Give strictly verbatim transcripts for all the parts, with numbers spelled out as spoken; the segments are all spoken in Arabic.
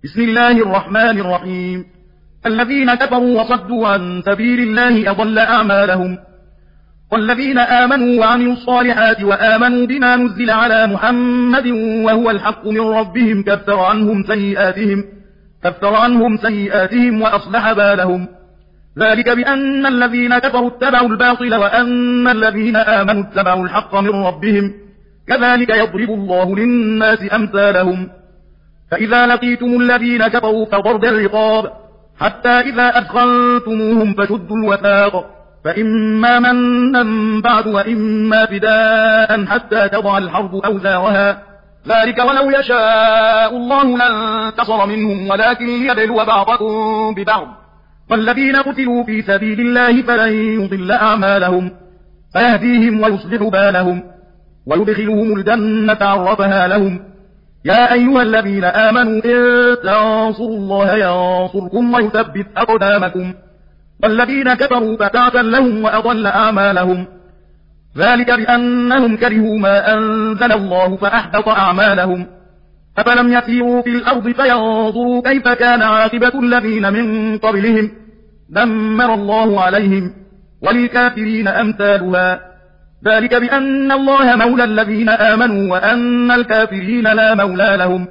بسم الله الرحمن الرحيم. الذين كفروا وصدوا عن سبيل الله أضل أعمالهم. والذين آمنوا وعملوا الصالحات وآمنوا بما نزل على محمد وهو الحق من ربهم كفر عنهم سيئاتهم كفر عنهم سيئاتهم وأصلح بالهم. ذلك بأن الذين كفروا اتبعوا الباطل وأن الذين آمنوا اتبعوا الحق من ربهم. كذلك يضرب الله للناس أمثالهم. فإذا لقيتم الذين كفروا فضرب الرقاب حتى إذا أثخنتموهم فشدوا الوثاق فإما منا بعد وإما فداء حتى تضع الحرب أوزارها. ذلك ولو يشاء الله لانتصر منهم ولكن ليبلو بعضكم ببعض. والذين قتلوا في سبيل الله فلن يضل أعمالهم فيهديهم ويصلح بالهم ويدخلهم الجنة عرفها لهم. يا أيها الذين آمنوا إن تنصروا الله ينصركم ويثبت أقدامكم. والذين كفروا فتعسا لهم وأضل أعمالهم. ذلك بأنهم كرهوا ما أنزل الله فأحبط أعمالهم. أفلم يسيروا في الأرض فينظروا كيف كان عاقبة الذين من قبلهم دمر الله عليهم وللكافرين أمثالها. ذلك بأن الله مولى الذين آمنوا وأن الكافرين لا مولى لهم.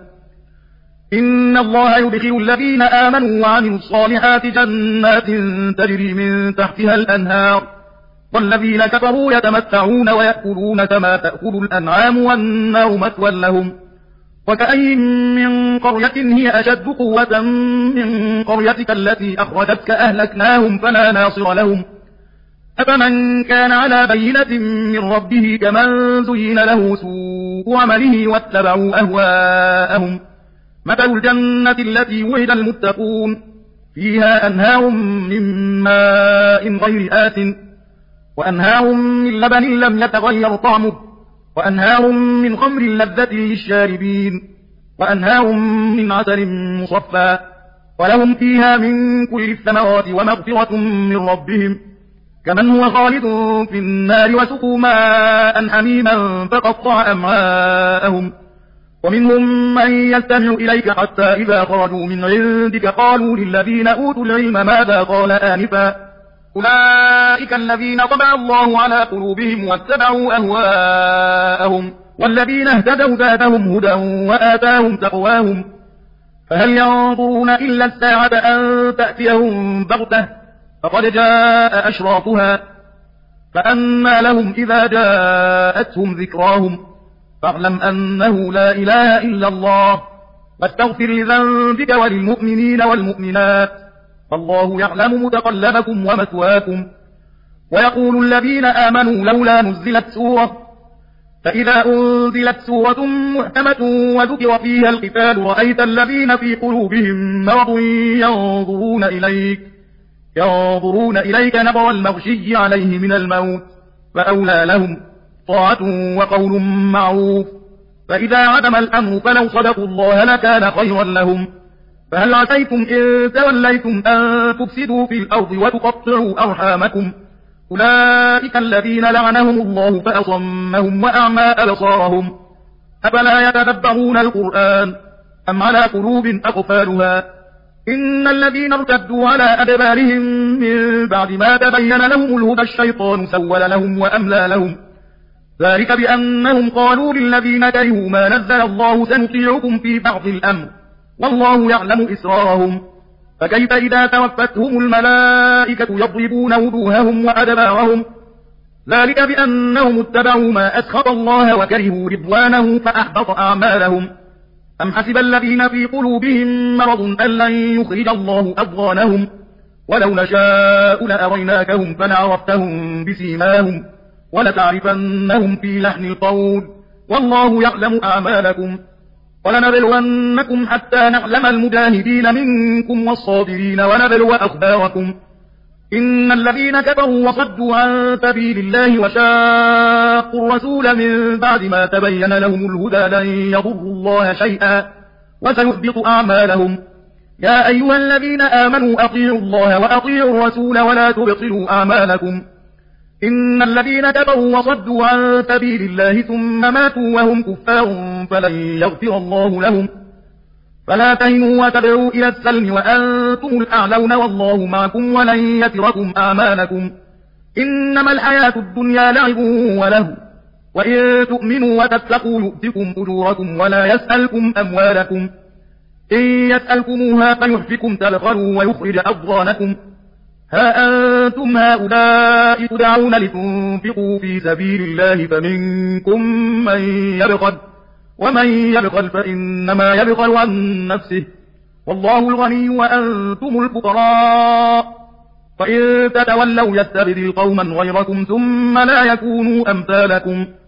إن الله يدخل الذين آمنوا وعملوا الصالحات جنات تجري من تحتها الأنهار. والذين كفروا يتمتعون ويأكلون كما تأكل الأنعام والنار مثوى لهم. وكأين من قرية هي أشد قوة من قريتك التي أخرجتك أهلكناهم فلا ناصر لهم. أفمن كان على بينة من ربه كمن زين له سوء عمله واتبعوا أهواءهم. مثل الجنة التي وعد المتقون فيها أنهار من ماء غير آسن وأنهار من لبن لم يتغير طعمه وأنهار من خمر لذة للشاربين وأنهار من عسل مصفى ولهم فيها من كل الثمرات ومغفرة من ربهم كمن هو خالد في النار وسقوا ماء حميما فقطع أمعاءهم. ومنهم من يستمع إليك حتى إذا خرجوا من عندك قالوا للذين أوتوا العلم ماذا قال آنفا أولئك الذين طبع الله على قلوبهم واتبعوا أهواءهم. والذين اهتدوا زادهم هدى وآتاهم تقواهم. فهل ينظرون إلا الساعة أن تأتيهم بغتة فقد جاء أشراطها. فأما لهم إذا جاءتهم ذكراهم فاعلم أنه لا إله إلا الله واستغفر لذنبك وللمؤمنين والمؤمنات فالله يعلم متقلبكم ومثواكم. ويقول الذين آمنوا لولا نزلت سورة فإذا أنزلت سورة محكمة وذكر فيها القتال رأيت الذين في قلوبهم مرض ينظرون إليك ينظرون إليك نظر المغشي عليه من الموت فأولى لهم طاعة وقول معروف. فإذا عدم الأمر فلو صدقوا الله لكان خيرا لهم. فهل عسيتم إن توليتم أن تفسدوا في الأرض وتقطعوا أرحامكم أولئك الذين لعنهم الله فأصمهم وأعمى أبصارهم. أفلا يتدبرون القرآن أم على قلوب أقفالها. إن الذين ارتدوا على أدبارهم من بعد ما تبين لهم الهدى الشيطان سول لهم وأملى لهم. ذلك بأنهم قالوا للذين كرهوا ما نزل الله سنطيعكم في بعض الأمر والله يعلم إسرارهم. فكيف إذا توفتهم الملائكة يضربون وجوههم وأدبارهم. ذلك بأنهم اتبعوا ما أسخط الله وكرهوا رضوانه فأحبط أعمالهم. أم حسب الذين في قلوبهم مرض أن لن يخرج الله أضغانهم ولو نشاء لأريناكهم فلعرفتهم بسيماهم ولتعرفنهم في لحن القول والله يعلم أعمالكم. ولنبلونكم حتى نعلم المجاهدين منكم والصابرين ونبلو أخباركم. إن الذين كفروا وصدوا عن سبيل الله وشاقوا الرسول من بعد ما تبين لهم الهدى لن يضروا الله شيئا وسيحبط أعمالهم. يا أيها الذين آمنوا أطيعوا الله وأطيعوا الرسول ولا تبطلوا أعمالكم. إن الذين كفروا وصدوا عن سبيل الله ثم ماتوا وهم كفار فلن يغفر الله لهم فلا تهنوا وتدعوا إلى السلم وأنتم الأعلون والله معكم ولن يتركم أعمالكم إنما الحياة الدنيا لعب وله وإن تؤمنوا وتتقوا يؤتكم أجوركم ولا يسألكم أموالكم إن يسألكموها فيحفكم تبخلوا ويخرج أضغانكم ها أنتم هؤلاء تدعون لتنفقوا في سبيل الله فمنكم من يبخل ومن يبخل فإنما يبخل عن نفسه والله الغني وأنتم الفقراء فإن تتولوا يستبدل قوما غيركم ثم لا يكونوا أمثالكم